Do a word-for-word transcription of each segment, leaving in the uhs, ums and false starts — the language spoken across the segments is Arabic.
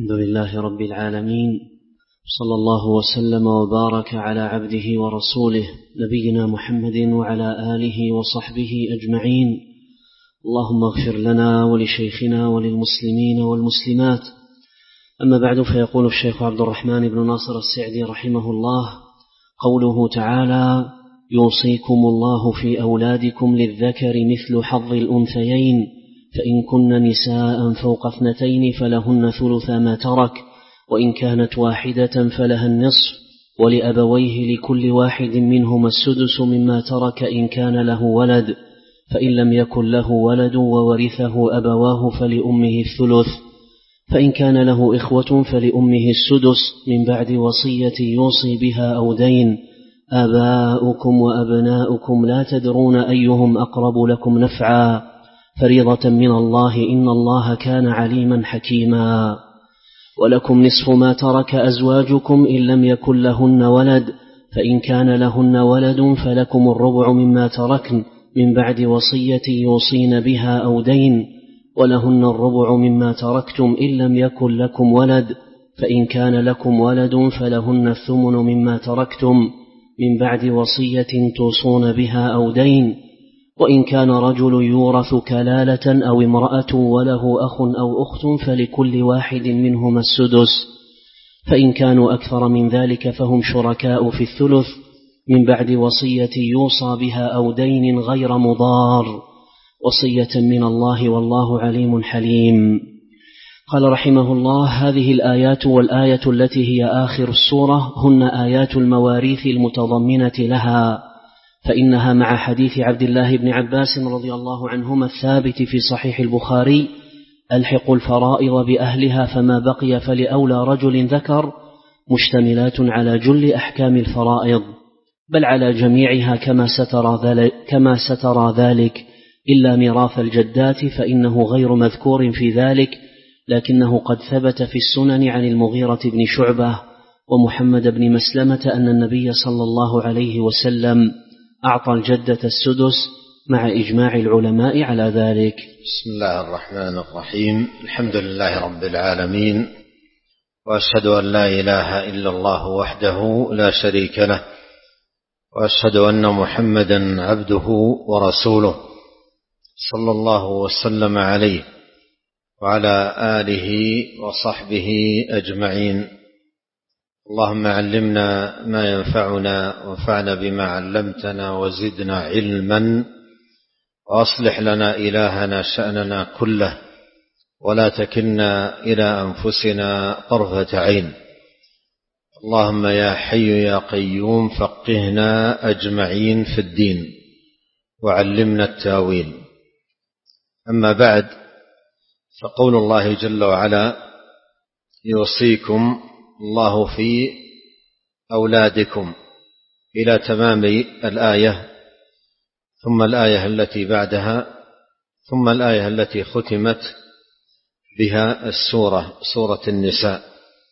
الحمد لله رب العالمين، صلى الله وسلم وبارك على عبده ورسوله نبينا محمد وعلى آله وصحبه أجمعين. اللهم اغفر لنا ولشيخنا وللمسلمين والمسلمات. أما بعد، فيقول الشيخ عبد الرحمن بن ناصر السعدي رحمه الله: قوله تعالى: يوصيكم الله في أولادكم للذكر مثل حظ الأنثيين، فإن كن نساء فوق اثنتين فلهن ثلث ما ترك، وإن كانت واحدة فلها النصف، ولأبويه لكل واحد منهما السدس مما ترك إن كان له ولد، فإن لم يكن له ولد وورثه أبواه فلأمه الثلث، فإن كان له إخوة فلأمه السدس من بعد وصية يوصي بها أو دين. آباؤكم وأبناؤكم لا تدرون أيهم أقرب لكم نفعا، فريضة من الله، إن الله كان عليما حكيما. ولكم نصف ما ترك أزواجكم إن لم يكن لهن ولد، فإن كان لهن ولد فلكم الربع مما تركن من بعد وصية يوصين بها أو دين، ولهن الربع مما تركتم إن لم يكن لكم ولد، فإن كان لكم ولد فلهن الثمن مما تركتم من بعد وصية توصون بها أو دين. وإن كان رجل يورث كلالة أو امرأة وله أخ أو أخت فلكل واحد منهما السدس، فإن كانوا أكثر من ذلك فهم شركاء في الثلث من بعد وصية يوصى بها أو دين غير مضار، وصية من الله، والله عليم حليم. قال رحمه الله: هذه الآيات والآية التي هي آخر السورة هن آيات المواريث المتضمنة لها، فإنها مع حديث عبد الله بن عباس رضي الله عنهما الثابت في صحيح البخاري: ألحقوا الفرائض بأهلها فما بقي فلأولى رجل ذكر، مشتملات على جل أحكام الفرائض، بل على جميعها كما سترى ذلك, كما سترى ذلك إلا ميراث الجدات فإنه غير مذكور في ذلك، لكنه قد ثبت في السنن عن المغيرة بن شعبة ومحمد بن مسلمة أن النبي صلى الله عليه وسلم أعطى الجدة السدس مع إجماع العلماء على ذلك. بسم الله الرحمن الرحيم. الحمد لله رب العالمين، وأشهد أن لا إله إلا الله وحده لا شريك له، وأشهد أن محمدا عبده ورسوله صلى الله وسلم عليه وعلى آله وصحبه أجمعين. اللهم علمنا ما ينفعنا وانفعنا بما علمتنا وزدنا علما، وأصلح لنا إلهنا شأننا كله، ولا تكلنا إلى أنفسنا طرفة عين. اللهم يا حي يا قيوم فقهنا أجمعين في الدين وعلمنا التاويل. أما بعد، فقول الله جل وعلا: يوصيكم الله في أولادكم، إلى تمام الآية، ثم الآية التي بعدها، ثم الآية التي ختمت بها السورة، سورة النساء.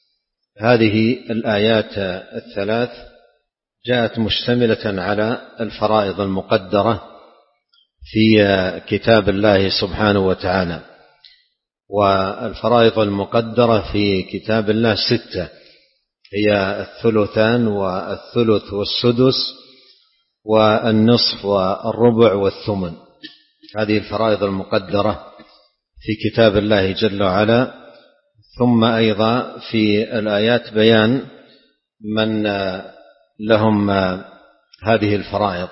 هذه الآيات الثلاث جاءت مشتملة على الفرائض المقدرة في كتاب الله سبحانه وتعالى، والفرائض المقدرة في كتاب الله ستة، هي الثلثان والثلث والسدس والنصف والربع والثمن. هذه الفرائض المقدرة في كتاب الله جل وعلا. ثم أيضا في الآيات بيان من لهم هذه الفرائض،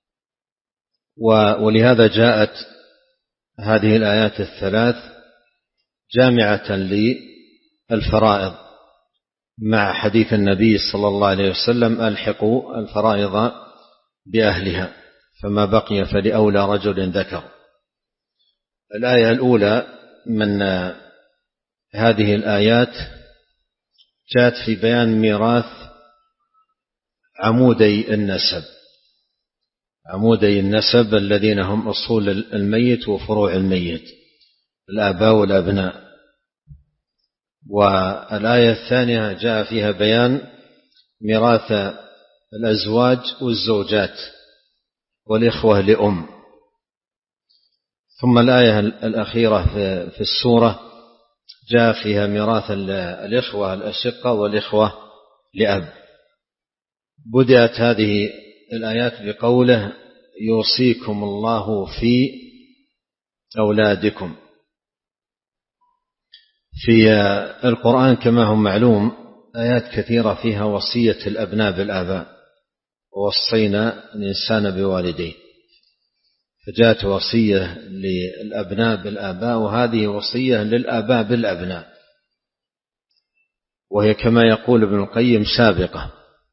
ولهذا جاءت هذه الآيات الثلاث جامعة للفرائض مع حديث النبي صلى الله عليه وسلم: ألحقوا الفرائض بأهلها فما بقي فلأولى رجل ذكر. الآية الأولى من هذه الآيات جاءت في بيان ميراث عمودي النسب، عمودي النسب الذين هم أصول الميت وفروع الميت، الآباء والأبناء. والآية الثانية جاء فيها بيان ميراث الأزواج والزوجات والإخوة لأم. ثم الآية الأخيرة في السورة جاء فيها ميراث الإخوة الأشقة والإخوة لأب. بدأت هذه الآيات بقوله يوصيكم الله في أولادكم. في القرآن كما هو معلوم آيات كثيرة فيها وصية الأبناء بالآباء، ووصينا الإنسان بوالديه، فجاءت وصية للأبناء بالآباء، وهذه وصية للآباء بالأبناء، وهي كما يقول ابن القيم سابقة.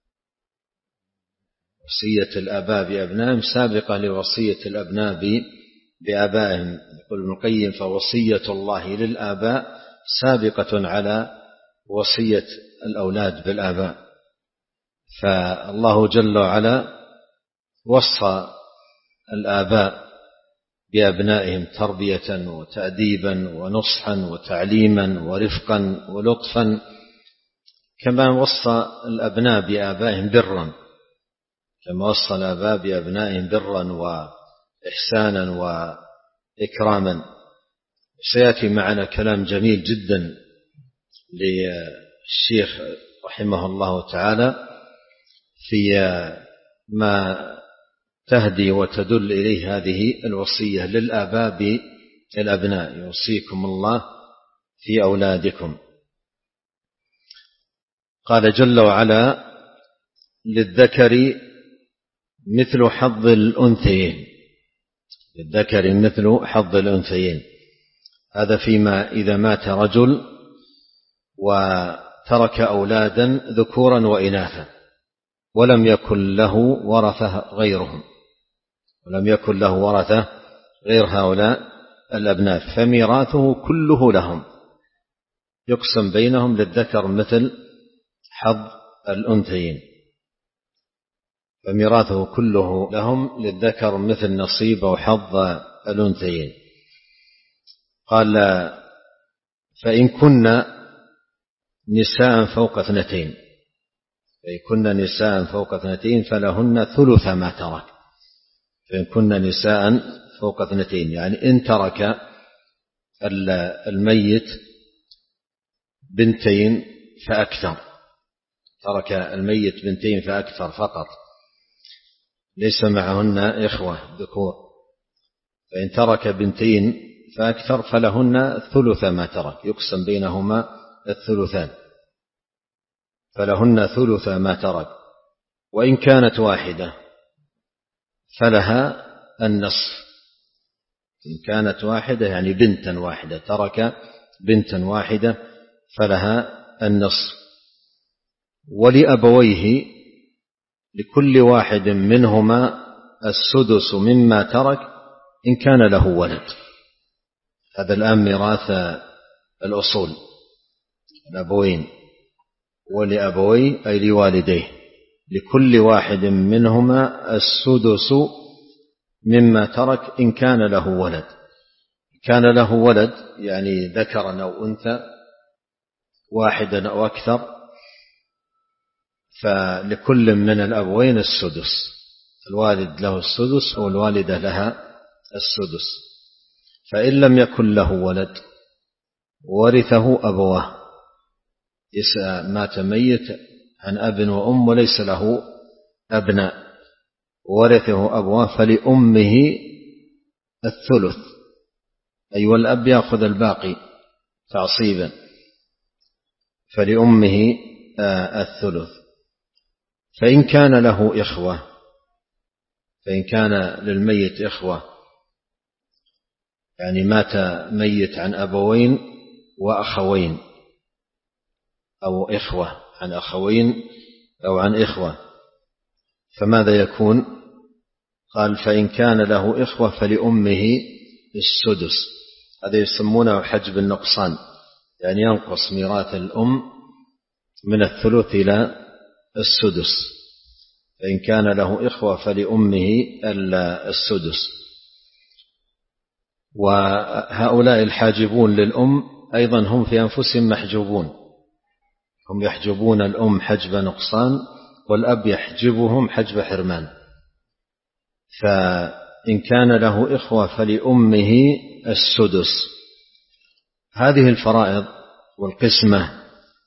وصية الآباء بأبنائهم سابقة لوصية الأبناء بآبائهم. يقول ابن القيم فوصية الله للآباء سابقة على وصية الأولاد بالآباء. فالله جل وعلا وصى الآباء بأبنائهم تربية وتأديبا ونصحا وتعليما ورفقا ولطفا، كما وصى الأبناء بآبائهم برا، كما وصى الآباء بأبنائهم برا وإحسانا وإكراما. سيأتي معنا كلام جميل جدا للشيخ رحمه الله تعالى في ما تهدي وتدل إليه هذه الوصية للآباء بالأبناء. يوصيكم الله في أولادكم. قال جل وعلا للذكر مثل حظ الأنثيين، للذكر مثل حظ الأنثيين. هذا فيما إذا مات رجل وترك أولادا ذكورا وإناثا ولم يكن له ورثة غيرهم، ولم يكن له ورثة غير هؤلاء الأبناء، فميراثه كله لهم، يقسم بينهم للذكر مثل حظ الأنثيين، فميراثه كله لهم للذكر مثل نصيب أو حظ الأنثيين. قال فإن كنا نساء فوق اثنتين، فإن كنا نساء فوق اثنتين فلهن ثلث ما ترك. فإن كنا نساء فوق اثنتين يعني إن ترك الميت بنتين فأكثر، ترك الميت بنتين فأكثر فقط، ليس معهن إخوة ذكور، فإن ترك بنتين فأكثر فلهن ثلث ما ترك، يقسم بينهما الثلثان، فلهن ثلث ما ترك. وإن كانت واحدة فلها النصف. إن كانت واحدة يعني بنتا واحدة، ترك بنتا واحدة فلها النصف. ولأبويه لكل واحد منهما السدس مما ترك إن كان له ولد. هذا الآن ميراث الأصول، الأبوين. ولأبويه أي لوالديه لكل واحد منهما السدس مما ترك إن كان له ولد. كان له ولد يعني ذكرا أو أنثى واحدا أو أكثر، فلكل من الأبوين السدس، الوالد له السدس والوالدة لها السدس. فإن لم يكن له ولد ورثه أبواه، مات ميت عن أب وأم وليس له أبناء، ورثه أبواه فلأمه الثلث، أي والأب يأخذ الباقي تعصيبا، فلأمه الثلث. فإن كان له إخوة، فإن كان للميت إخوة يعني مات ميت عن أبوين وأخوين، أو إخوة عن أخوين أو عن إخوة، فماذا يكون؟ قال فإن كان له إخوة فلأمه السدس. هذا يسمونه حجب النقصان، يعني ينقص ميراث الأم من الثلث إلى السدس. فإن كان له إخوة فلأمه السدس. وهؤلاء الحاجبون للأم أيضا هم في أنفسهم محجوبون، هم يحجبون الأم حجب نقصان والأب يحجبهم حجب حرمان. فإن كان له إخوة فلأمه السدس. هذه الفرائض والقسمة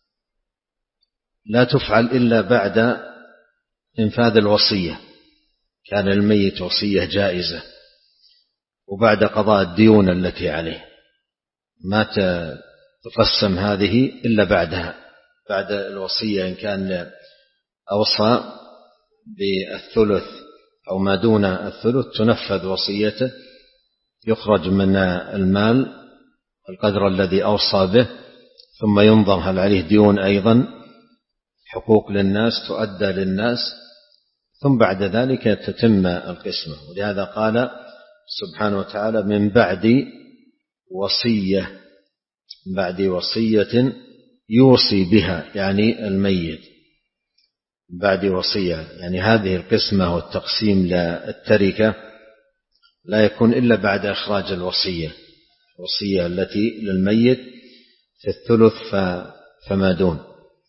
لا تفعل إلا بعد إنفاذ الوصية، كان الميت وصية جائزة، وبعد قضاء الديون التي عليه، ما تقسم هذه إلا بعدها، بعد الوصية. إن كان أوصى بالثلث أو ما دون الثلث تنفذ وصيته، يخرج من المال القدر الذي أوصى به، ثم ينظر هل عليه ديون أيضا، حقوق للناس تؤدى للناس، ثم بعد ذلك تتم القسمة. ولهذا قال سبحانه وتعالى من بعد وصية، من بعد وصية يوصي بها، يعني الميت بعد وصية، يعني هذه القسمة والتقسيم للتركة لا يكون إلا بعد إخراج الوصية، الوصية التي للميت في الثلث فما دون.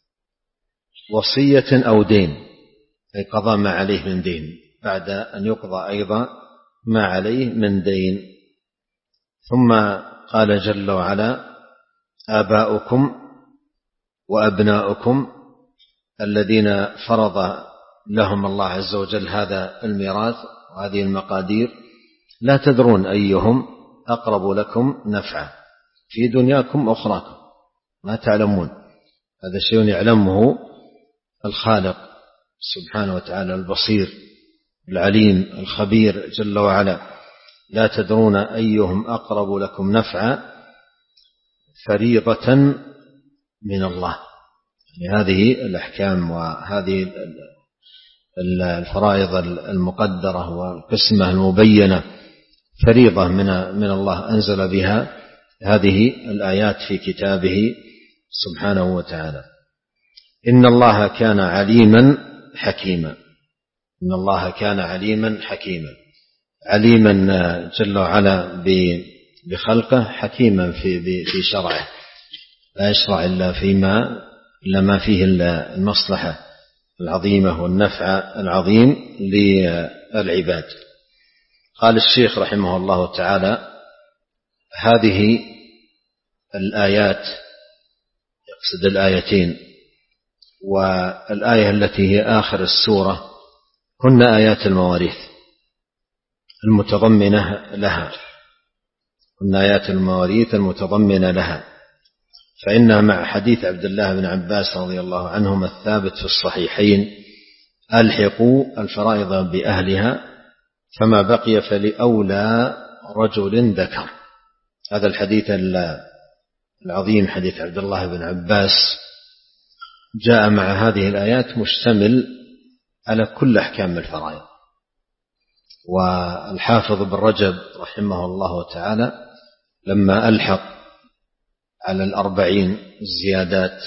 وصية أو دين، أي قضاء ما عليه من دين، بعد أن يقضى أيضا ما عليه من دين. ثم قال جل وعلا آباؤكم وأبناؤكم الذين فرض لهم الله عز وجل هذا الميراث وهذه المقادير، لا تدرون أيهم أقرب لكم نفعا في دنياكم أخراكم، ما تعلمون. هذا شيء يعلمه الخالق سبحانه وتعالى البصير العليم الخبير جل وعلا. لا تدرون أيهم أقرب لكم نفعا فريضة من الله. يعني هذه الأحكام وهذه الفرائض المقدرة والقسمة المبينة فريضة من من الله، أنزل بها هذه الآيات في كتابه سبحانه وتعالى. إن الله كان عليما حكيما، إن الله كان عليما حكيما، عليما جل وعلا بخلقه، حكيما في في شرعه، لا يشرع إلا فيما لما فيه المصلحة العظيمة والنفع العظيم للعباد. قال الشيخ رحمه الله تعالى هذه الآيات، يقصد الآيتين والآية التي هي آخر السورة، هن آيات المواريث المتضمنة لها، هن آيات المواريث المتضمنة لها، فإنها مع حديث عبد الله بن عباس رضي الله عنهما الثابت في الصحيحين ألحقوا الفرائض بأهلها فما بقي فلأولى رجل ذكر. هذا الحديث العظيم حديث عبد الله بن عباس جاء مع هذه الآيات مشتمل على كل أحكام الفرائض. والحافظ بن رجب رحمه الله تعالى لما ألحق على الأربعين الزيادات،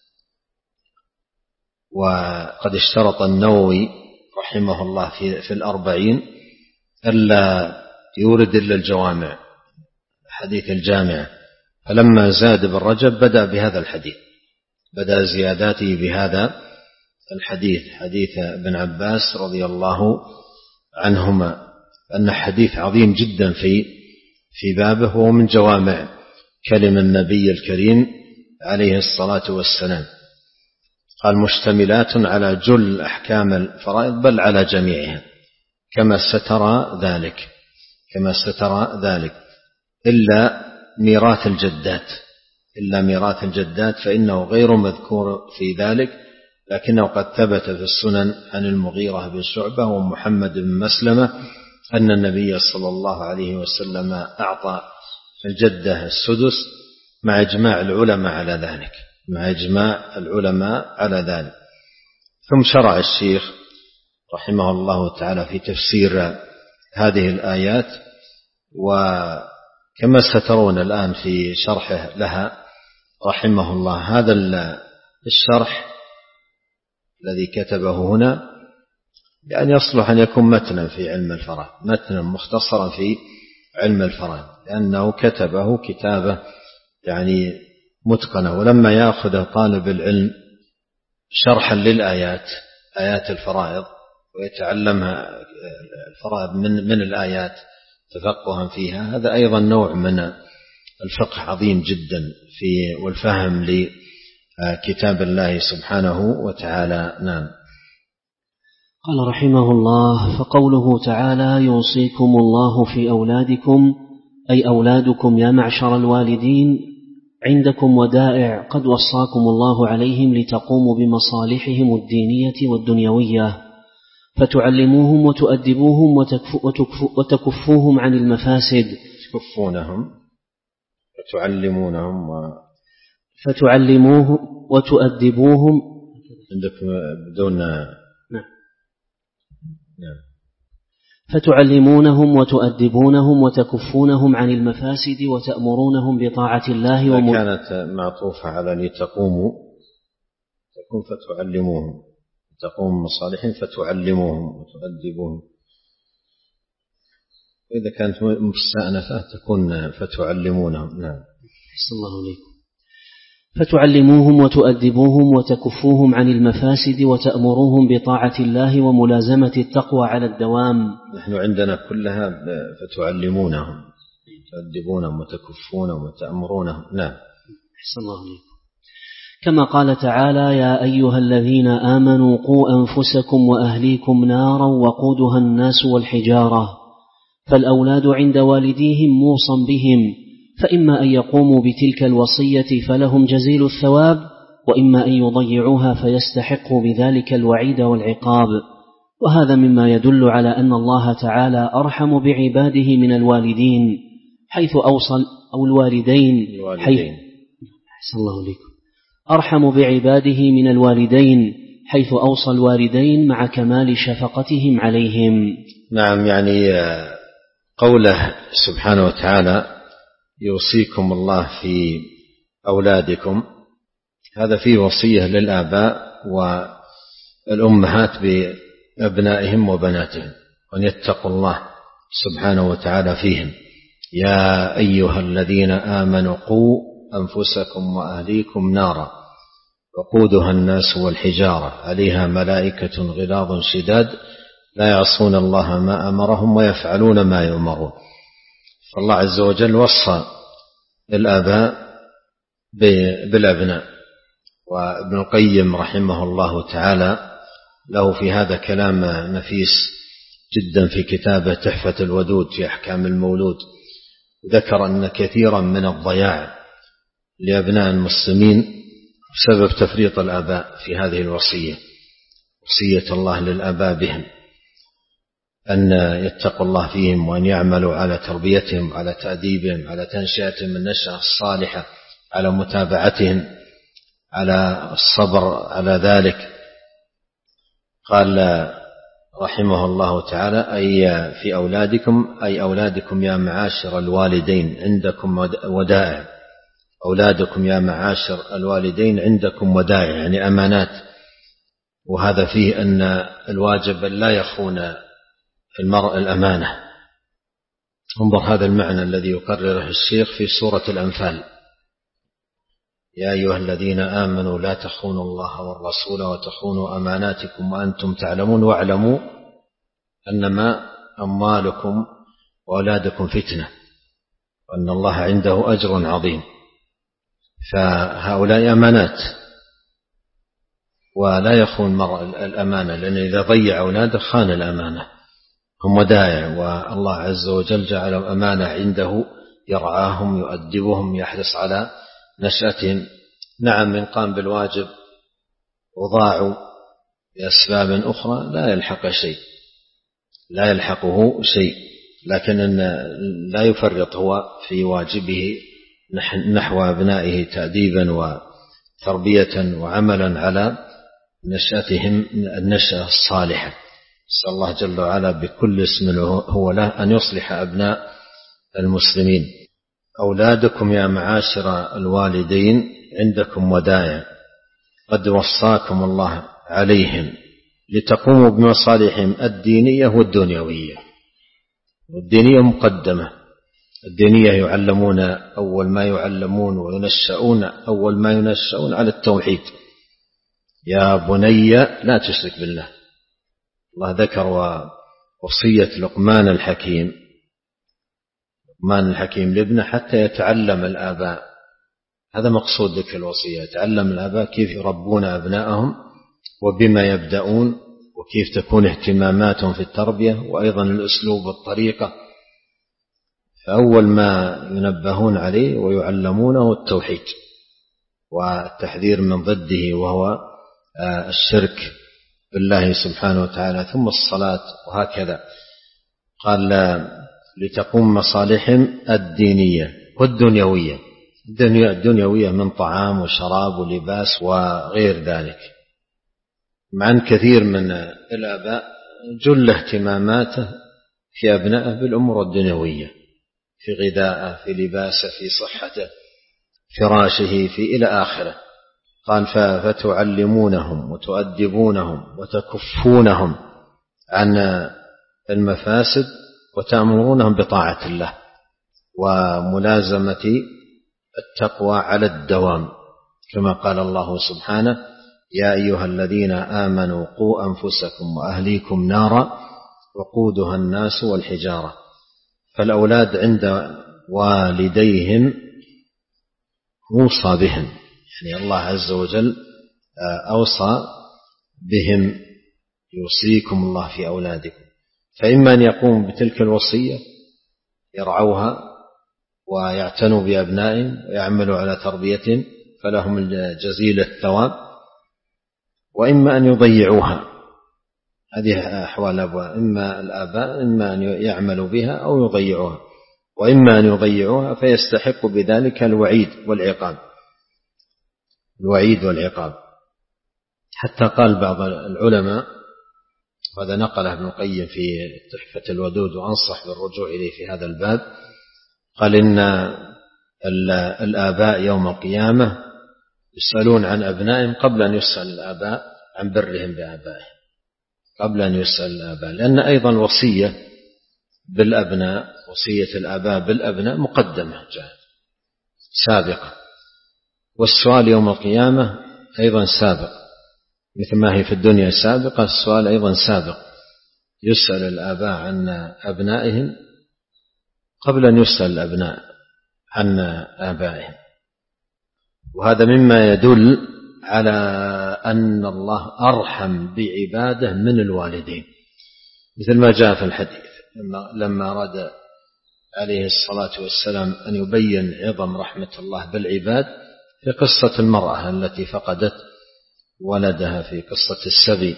وقد اشترط النووي رحمه الله في, في الأربعين ألا يورد إلا الجوامع حديث الجامع، فلما زاد بن رجب بدأ بهذا الحديث، بدأ زياداته بهذا الحديث حديث ابن عباس رضي الله عنهما، أن حديث عظيم جدا في في بابه، ومن جوامع كلم النبي الكريم عليه الصلاة والسلام. قال مشتملات على جل أحكام الفرائض بل على جميعها كما سترى ذلك، كما سترى ذلك إلا ميراث الجدات، إلا ميراث الجدات فإنه غير مذكور في ذلك، لكنه قد ثبت في السنن عن المغيرة بن شعبة ومحمد بن مسلمة أن النبي صلى الله عليه وسلم أعطى الجدة السدس مع إجماع العلماء على ذلك، مع إجماع العلماء على ذلك. ثم شرع الشيخ رحمه الله تعالى في تفسير هذه الآيات، وكما سترون الآن في شرحه لها رحمه الله، هذا الشرح الذي كتبه هنا يعني يصلح أن يكون متنا في علم الفرائض، متنا مختصرا في علم الفرائض، لأنه كتبه كتابة يعني متقنة. ولما يأخذ طالب العلم شرحا للآيات، آيات الفرائض، ويتعلمها الفرائض من من الآيات تفقها فيها، هذا أيضا نوع من الفقه عظيم جدا في والفهم لكتاب الله سبحانه وتعالى. نعم. قال رحمه الله: فقوله تعالى: يوصيكم الله في أولادكم، أي أولادكم يا معشر الوالدين عندكم ودائع قد وصاكم الله عليهم لتقوموا بمصالحهم الدينية والدنيوية، فتعلموهم وتؤدبوهم وتكفوهم عن المفاسد. تكفونهم وتعلمونهم و... فتعلموهم وتؤدبوهم. عندكم بدون نعم. نعم. فتعلمونهم وتؤدبونهم وتكفونهم عن المفاسد وتأمرونهم بطاعة الله. وم... كانت معطوفة على لتقوموا تكون فتعلموهم، تقوم مصالحهم فتعلموهم وتؤدبوهم. وإذا كانت مستأنفة تكون فتعلمونهم. نعم. أحسن الله عليكم. فتعلموهم وتؤدبوهم وتكفوهم عن المفاسد وتأمروهم بطاعة الله وملازمة التقوى على الدوام. نحن عندنا كلها فتعلمونهم، تؤدبونهم وتكفونهم وتأمرونهم. نعم. أحسن الله عليكم. كما قال تعالى: يا أيها الذين آمنوا قوا أنفسكم وأهليكم نارا وقودها الناس والحجارة. فالأولاد عند والديهم موصى بهم، فإما أن يقوموا بتلك الوصية فلهم جزيل الثواب، وإما أن يضيعوها فيستحقوا بذلك الوعيد والعقاب. وهذا مما يدل على أن الله تعالى أرحم بعباده من الوالدين، حيث أوصل أو الوالدين حيث أحسن الله عليكم أرحم بعباده من الوالدين حيث أوصى الوالدين مع كمال شفقتهم عليهم. نعم. يعني قوله سبحانه وتعالى: يوصيكم الله في أولادكم، هذا فيه وصية للآباء والأمهات بأبنائهم وبناتهم وأن يتقوا الله سبحانه وتعالى فيهم. يا أيها الذين آمنوا قوا أنفسكم وأهليكم نارا وقودها الناس والحجارة عليها ملائكة غلاظ شداد لا يعصون الله ما أمرهم ويفعلون ما يؤمرون. فالله عز وجل وصى الآباء بالأبناء. وابن القيم رحمه الله تعالى له في هذا كلام نفيس جدا في كتابه تحفة الودود في أحكام المولود. ذكر أن كثيرا من الضياع لأبناء المسلمين بسبب تفريط الآباء في هذه الوصية، وصية الله للآباء بهم أن يتقوا الله فيهم وأن يعملوا على تربيتهم، على تأديبهم، على تنشئتهم النشأة الصالحة، على متابعتهم، على الصبر على ذلك. قال رحمه الله تعالى: أي في أولادكم، أي أولادكم يا معاشر الوالدين عندكم ودائع. أولادكم يا معاشر الوالدين عندكم ودائع، يعني أمانات. وهذا فيه أن الواجب لا يخون المرء الأمانة. انظر هذا المعنى الذي يقرره الشيخ في سورة الأنفال: يا أيها الذين آمنوا لا تخونوا الله والرسول وتخونوا أماناتكم وأنتم تعلمون واعلموا أنما أموالكم وأولادكم فتنة وأن الله عنده أجر عظيم. فهؤلاء أمانات، ولا يخون المرء الأمانة، لأن إذا ضيع أولاده خان الأمانة. هم ودائع، والله عز وجل جعلهم أمانة عنده يرعاهم يؤدبهم يحرص على نشأتهم. نعم من قام بالواجب وضاعوا بأسباب أخرى لا يلحق شيء، لا يلحقه شيء، لكن أن لا يفرط هو في واجبه نحو أبنائه تأديبا وتربية وعملا على نشأتهم النشأة الصالحة. نسأل الله جل وعلا بكل اسم هو له أن يصلح أبناء المسلمين. أولادكم يا معاشر الوالدين عندكم ودائع قد وصاكم الله عليهم لتقوموا بمصالحهم الدينية والدنيوية. والدينية مقدمة، الدينية يعلمون أول ما يعلمون وينشأون أول ما ينشأون على التوحيد. يا بني لا تشرك بالله. الله ذكر وصية لقمان الحكيم، لقمان الحكيم لابنه حتى يتعلم الآباء. هذا مقصود ذكر الوصية، يتعلم الآباء كيف يربون أبنائهم وبما يبدأون وكيف تكون اهتماماتهم في التربية، وأيضا الأسلوب والطريقة. فأول ما ينبهون عليه ويعلمونه التوحيد والتحذير من ضده وهو الشرك بالله سبحانه وتعالى، ثم الصلاة، وهكذا. قال لتقوم مصالحهم الدينية والدنيوية. الدنيوية من طعام وشراب ولباس وغير ذلك. مع أن كثير من الآباء جل اهتماماته في أبنائه بالأمور الدنيوية، في غذائه، في لباسه، في صحته، فراشه، في إلى آخره. قال فتعلمونهم وتؤدبونهم وتكفونهم عن المفاسد وتأمرونهم بطاعة الله وملازمة التقوى على الدوام، كما قال الله سبحانه: يا أيها الذين آمنوا قوا أنفسكم وأهليكم نارا وقودها الناس والحجارة. فالأولاد عند والديهم موصى بهم، يعني الله عز وجل أوصى بهم، يوصيكم الله في أولادكم. فإما أن يقوم بتلك الوصية يرعوها ويعتنوا بأبنائهم ويعملوا على تربيتهم فلهم جزيل الثواب، وإما أن يضيعوها. هذه أحوال الأبواء، إما الآباء إما أن يعملوا بها أو يضيعوها، وإما أن يضيعوها فيستحق بذلك الوعيد والعقاب الوعيد والعقاب حتى قال بعض العلماء، وهذا نقله ابن القيم في تحفة الودود وأنصح بالرجوع إليه في هذا الباب، قال إن الآباء يوم القيامة يسألون عن أبنائهم قبل أن يسأل الآباء عن برهم بآبائهم، قبل أن يسأل الآباء، لأن أيضا وصية بالأبناء، وصية الآباء بالأبناء مقدمة جاءت سابقة، والسؤال يوم القيامة أيضا سابق، مثل ما هي في الدنيا سابقة، السؤال أيضا سابق. يسأل الآباء عن أبنائهم قبل أن يسأل الأبناء عن آبائهم. وهذا مما يدل على أن الله أرحم بعباده من الوالدين، مثل ما جاء في الحديث لما أراد عليه الصلاة والسلام أن يبين عظم رحمة الله بالعباد في قصة المرأة التي فقدت ولدها في قصة السبي،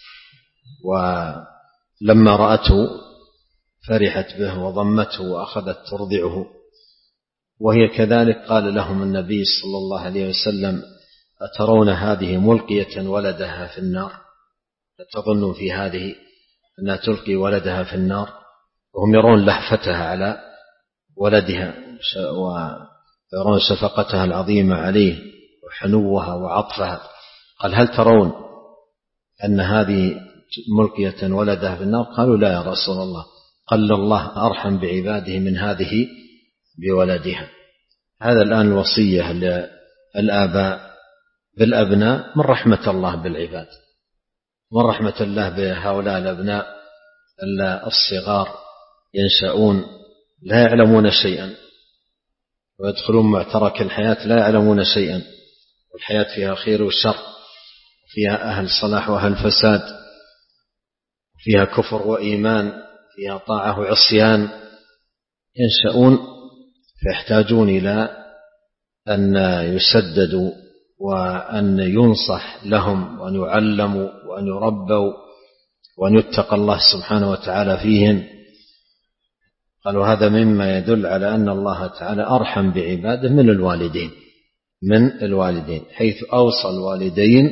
ولما رأته فرحت به وضمته وأخذت ترضعه، وهي كذلك. قال لهم النبي صلى الله عليه وسلم: أترون هذه ملقية ولدها في النار؟ تظنوا في هذه أنها تلقي ولدها في النار؟ وهم يرون لهفتها على ولدها ويرون شفقتها العظيمة عليه وحنوها وعطفها. قال: هل ترون أن هذه ملقية ولدها في النار؟ قالوا: لا يا رسول الله. قال: الله أرحم بعباده من هذه بولدها. هذا الآن الوصية للآباء بالأبناء من رحمة الله بالعباد، من رحمة الله بهؤلاء الأبناء الصغار، ينشأون لا يعلمون شيئا ويدخلون معترك الحياة لا يعلمون شيئا، والحياة فيها خير وشر، فيها أهل صلاح وأهل فساد، فيها كفر وإيمان، فيها طاعة وعصيان. ينشأون فيحتاجون إلى أن يسددوا وأن ينصح لهم وأن يعلموا وأن يربوا وأن يتقى الله سبحانه وتعالى فيهم. قالوا: هذا مما يدل على أن الله تعالى أرحم بعباده من الوالدين من الوالدين حيث أوصى الوالدين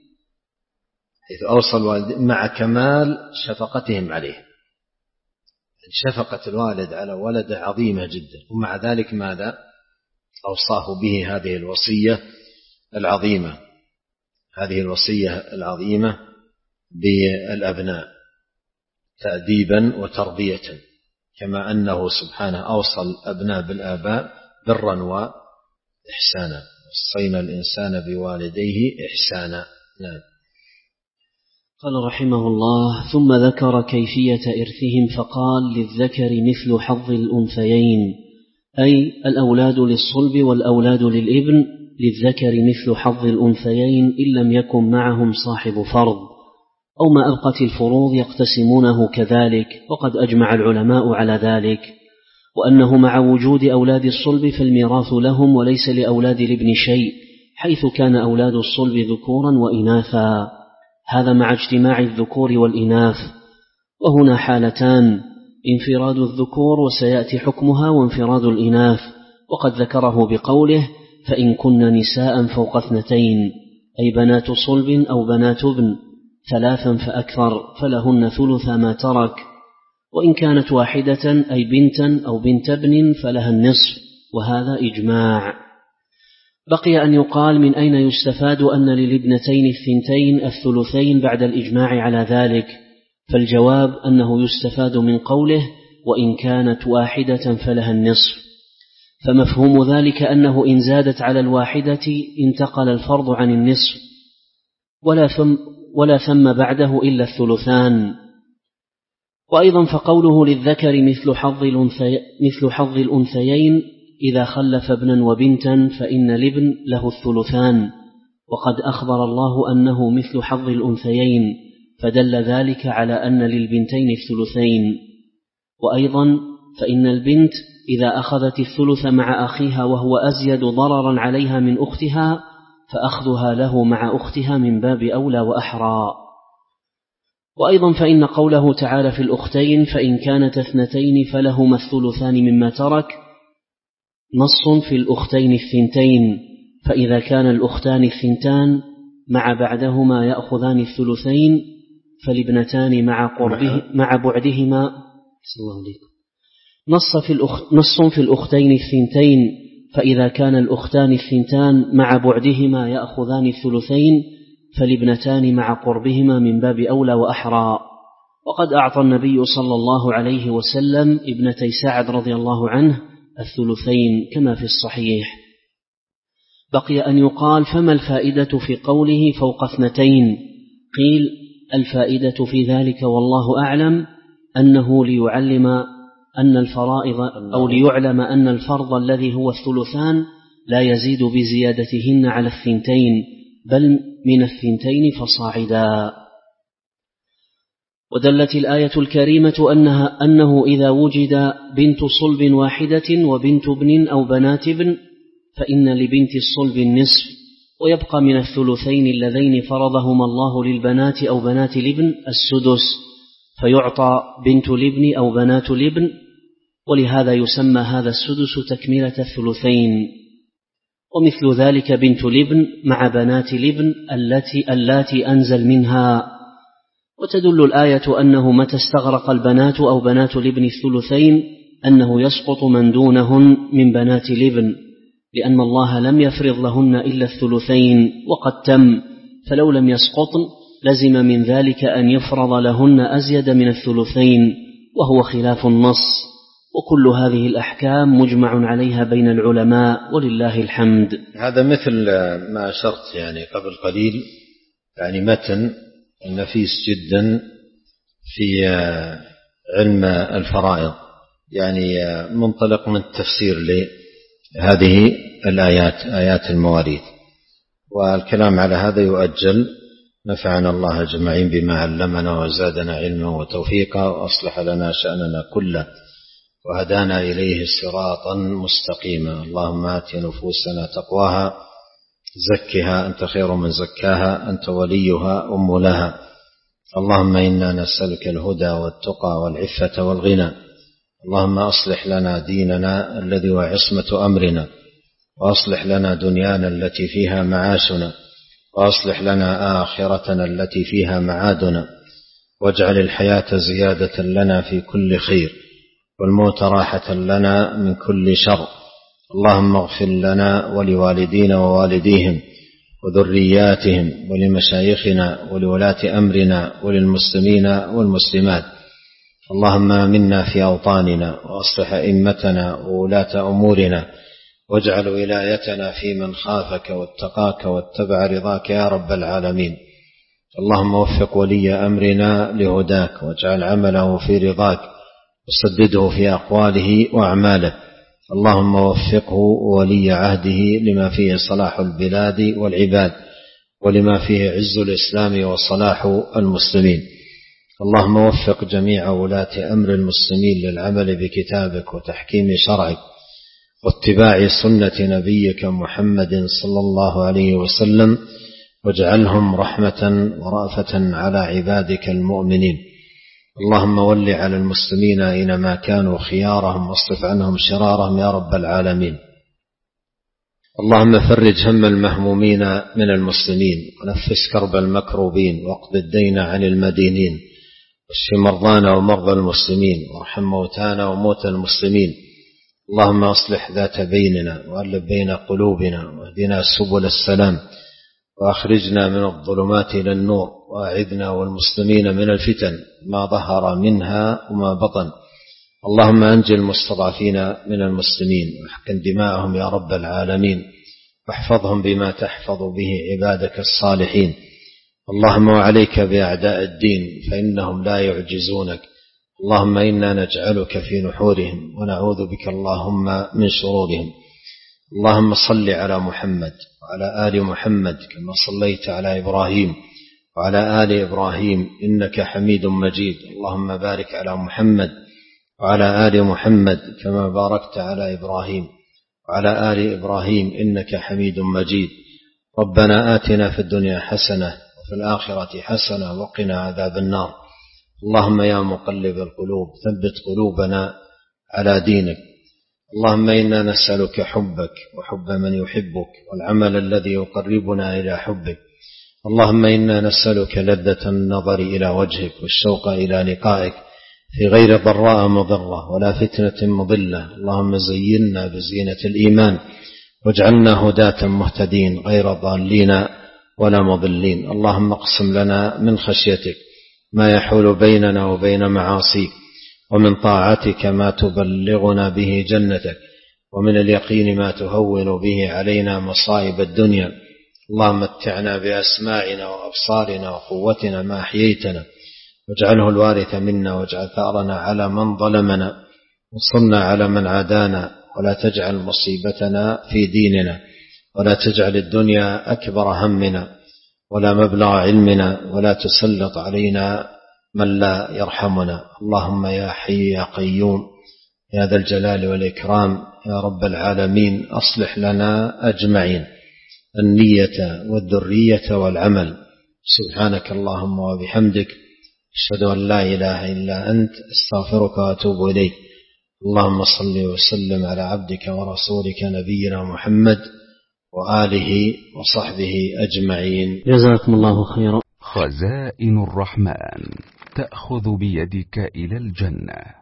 حيث أوصى الوالدين مع كمال شفقتهم عليه. شفقة الوالد على ولده عظيمة جدا، ومع ذلك ماذا أوصاه به؟ هذه الوصية العظيمة هذه الوصية العظيمة بالأبناء تأديبا وتربية، كما أنه سبحانه أوصى الأبناء بالآباء برا وإحسانا. وصينا الإنسان بوالديه إحسانا. نعم. قال رحمه الله: ثم ذكر كيفية إرثهم فقال: للذكر مثل حظ الأنثيين، أي الأولاد للصلب والأولاد للابن، للذكر مثل حظ الأنثيين إن لم يكن معهم صاحب فرض، أو ما أبقت الفروض يقتسمونه كذلك، وقد أجمع العلماء على ذلك، وأنه مع وجود أولاد الصلب فالميراث لهم وليس لأولاد الابن شيء، حيث كان أولاد الصلب ذكورا وإناثا، هذا مع اجتماع الذكور والإناث. وهنا حالتان: انفراد الذكور وسيأتي حكمها، وانفراد الإناث، وقد ذكره بقوله: فإن كن نساء فوق اثنتين، أي بنات صلب أو بنات ابن، ثلاثا فأكثر فلهن ثلث ما ترك، وإن كانت واحدة أي بنتا أو بنت ابن فلها النصف، وهذا إجماع. بقي أن يقال: من أين يستفاد أن للابنتين الثنتين الثلثين بعد الإجماع على ذلك؟ فالجواب أنه يستفاد من قوله: وإن كانت واحدة فلها النصف، فمفهوم ذلك أنه إن زادت على الواحدة انتقل الفرض عن النصف، ولا ثم, ولا ثم بعده إلا الثلثان. وأيضا فقوله: للذكر مثل حظ الأنثي مثل حظ الأنثيين إذا خلف ابنا وبنتا فإن الابن له الثلثان، وقد أخبر الله أنه مثل حظ الأنثيين، فدل ذلك على أن للبنتين الثلثين. وأيضا فإن البنت إذا أخذت الثلث مع أخيها وهو أزيد ضررا عليها من أختها، فأخذها له مع أختها من باب أولى وأحرى. وأيضا فإن قوله تعالى في الأختين: فإن كانت اثنتين فلهما الثلثان مما ترك، نص في الأختين الثنتين، فإذا كان الأختان الثنتان مع بعدهما يأخذان الثلثين، فالابنتان مع قربه مع بعدهما نص في الأخ نص في الأختين الثنتين، فإذا كان الأختان الثنتان مع بعدهما يأخذان الثلثين، فالابنتان مع قربهما من باب أولى وأحرى. وقد أعطى النبي صلى الله عليه وسلم ابنتي سعد رضي الله عنه الثلثين كما في الصحيح. بقي أن يقال: فما الفائدة في قوله فوق اثنتين؟ قيل: الفائدة في ذلك والله أعلم أنه ليعلم أن الفرائض أو ليعلم أن الفرض الذي هو الثلثان لا يزيد بزيادتهن على الثنتين، بل من الثنتين فصاعدا. ودلت الآية الكريمة أنها أنه إذا وجد بنت صلب واحدة وبنت ابن أو بنات ابن فإن لبنت الصلب النصف، ويبقى من الثلثين اللذين فرضهما الله للبنات أو بنات الابن السدس، فيعطى بنت الابن أو بنات الابن، ولهذا يسمى هذا السدس تكملة الثلثين. ومثل ذلك بنت الابن مع بنات الابن التي اللاتي أنزل منها. وتدل الآية أنه متى استغرق البنات أو بنات الابن الثلثين أنه يسقط من دونهن من بنات الابن، لأن الله لم يفرض لهن إلا الثلثين وقد تم، فلو لم يسقطن لزم من ذلك أن يفرض لهن أزيد من الثلثين، وهو خلاف النص. وكل هذه الأحكام مجمع عليها بين العلماء ولله الحمد. هذا مثل ما أشرت يعني قبل قليل، يعني متن نفيس جدا في علم الفرائض، يعني منطلق من التفسير لهذه الآيات، آيات المواريث، والكلام على هذا يؤجل. نفعنا الله أجمعين بما علمنا وزادنا علما وتوفيقا، وأصلح لنا شأننا كله، وهدانا إليه صراطا مستقيما. اللهم آت نفوسنا تقواها، زكها أنت خير من زكاها، أنت وليها أم لها. اللهم إنا نسألك الهدى والتقى والعفة والغنى. اللهم أصلح لنا ديننا الذي هو عصمة أمرنا، وأصلح لنا دنيانا التي فيها معاشنا، وأصلح لنا آخرتنا التي فيها معادنا، واجعل الحياة زيادة لنا في كل خير، والموت راحة لنا من كل شر. اللهم اغفر لنا ولوالدينا ووالديهم وذرياتهم ولمشايخنا ولولاة أمرنا وللمسلمين والمسلمات. اللهم آمنا في أوطاننا، وأصلح أئمتنا وولاة أمورنا، واجعل ولايتنا في من خافك واتقاك واتبع رضاك يا رب العالمين. اللهم وفق ولي أمرنا لهداك، واجعل عمله في رضاك، وسدده في أقواله وأعماله. اللهم وفقه ولي عهده لما فيه صلاح البلاد والعباد، ولما فيه عز الإسلام وصلاح المسلمين. اللهم وفق جميع ولاة أمر المسلمين للعمل بكتابك وتحكيم شرعك واتباع سنة نبيك محمد صلى الله عليه وسلم، واجعلهم رحمة ورأفة على عبادك المؤمنين. اللهم ول على المسلمين أينما كانوا خيارهم، واصرف عنهم شرارهم يا رب العالمين. اللهم فرج هم المهمومين من المسلمين، ونفس كرب المكروبين، واقض الدين عن المدينين، واشف مرضانا ومرضى المسلمين، وارحم موتانا وموتى المسلمين. اللهم أصلح ذات بيننا، وألف بين قلوبنا، واهدنا سبل السلام، وأخرجنا من الظلمات إلى النور، وأعذنا والمسلمين من الفتن ما ظهر منها وما بطن. اللهم أنجِ المستضعفين من المسلمين، واحقن دماءهم يا رب العالمين، واحفظهم بما تحفظ به عبادك الصالحين. اللهم وعليك بأعداء الدين فإنهم لا يعجزونك. اللهم إنا نجعلك في نحورهم، ونعوذ بك اللهم من شرورهم. اللهم صل على محمد وعلى آل محمد كما صليت على إبراهيم وعلى آل إبراهيم إنك حميد مجيد. اللهم بارك على محمد وعلى آل محمد كما باركت على إبراهيم وعلى آل إبراهيم إنك حميد مجيد. ربنا آتنا في الدنيا حسنة وفي الآخرة حسنة وقنا عذاب النار. اللهم يا مقلب القلوب ثبت قلوبنا على دينك. اللهم إنا نسألك حبك وحب من يحبك، والعمل الذي يقربنا إلى حبك. اللهم إنا نسألك لذة النظر إلى وجهك، والشوق إلى لقائك في غير ضراء مضرة ولا فتنة مضلة. اللهم زينا بزينة الإيمان، واجعلنا هداة مهتدين غير ضالين ولا مضلين. اللهم اقسم لنا من خشيتك ما يحول بيننا وبين معاصيك، ومن طاعتك ما تبلغنا به جنتك، ومن اليقين ما تهون به علينا مصائب الدنيا. اللهم متعنا بأسماعنا وأبصارنا وقوتنا ما أحييتنا، واجعله الوارث منا، واجعل ثأرنا على من ظلمنا، وانصرنا على من عادانا، ولا تجعل مصيبتنا في ديننا، ولا تجعل الدنيا أكبر همنا ولا مبلغ علمنا، ولا تسلط علينا من لا يرحمنا. اللهم يا حي يا قيوم يا ذا الجلال والإكرام يا رب العالمين، أصلح لنا أجمعين النية والذرية والعمل. سبحانك اللهم وبحمدك، أشهد أن لا إله إلا أنت، استغفرك وأتوب إليك. اللهم صل وسلم على عبدك ورسولك نبينا محمد وآله وصحبه أجمعين. جزاكم الله خيرا. خزائن الرحمن تأخذ بيدك إلى الجنة.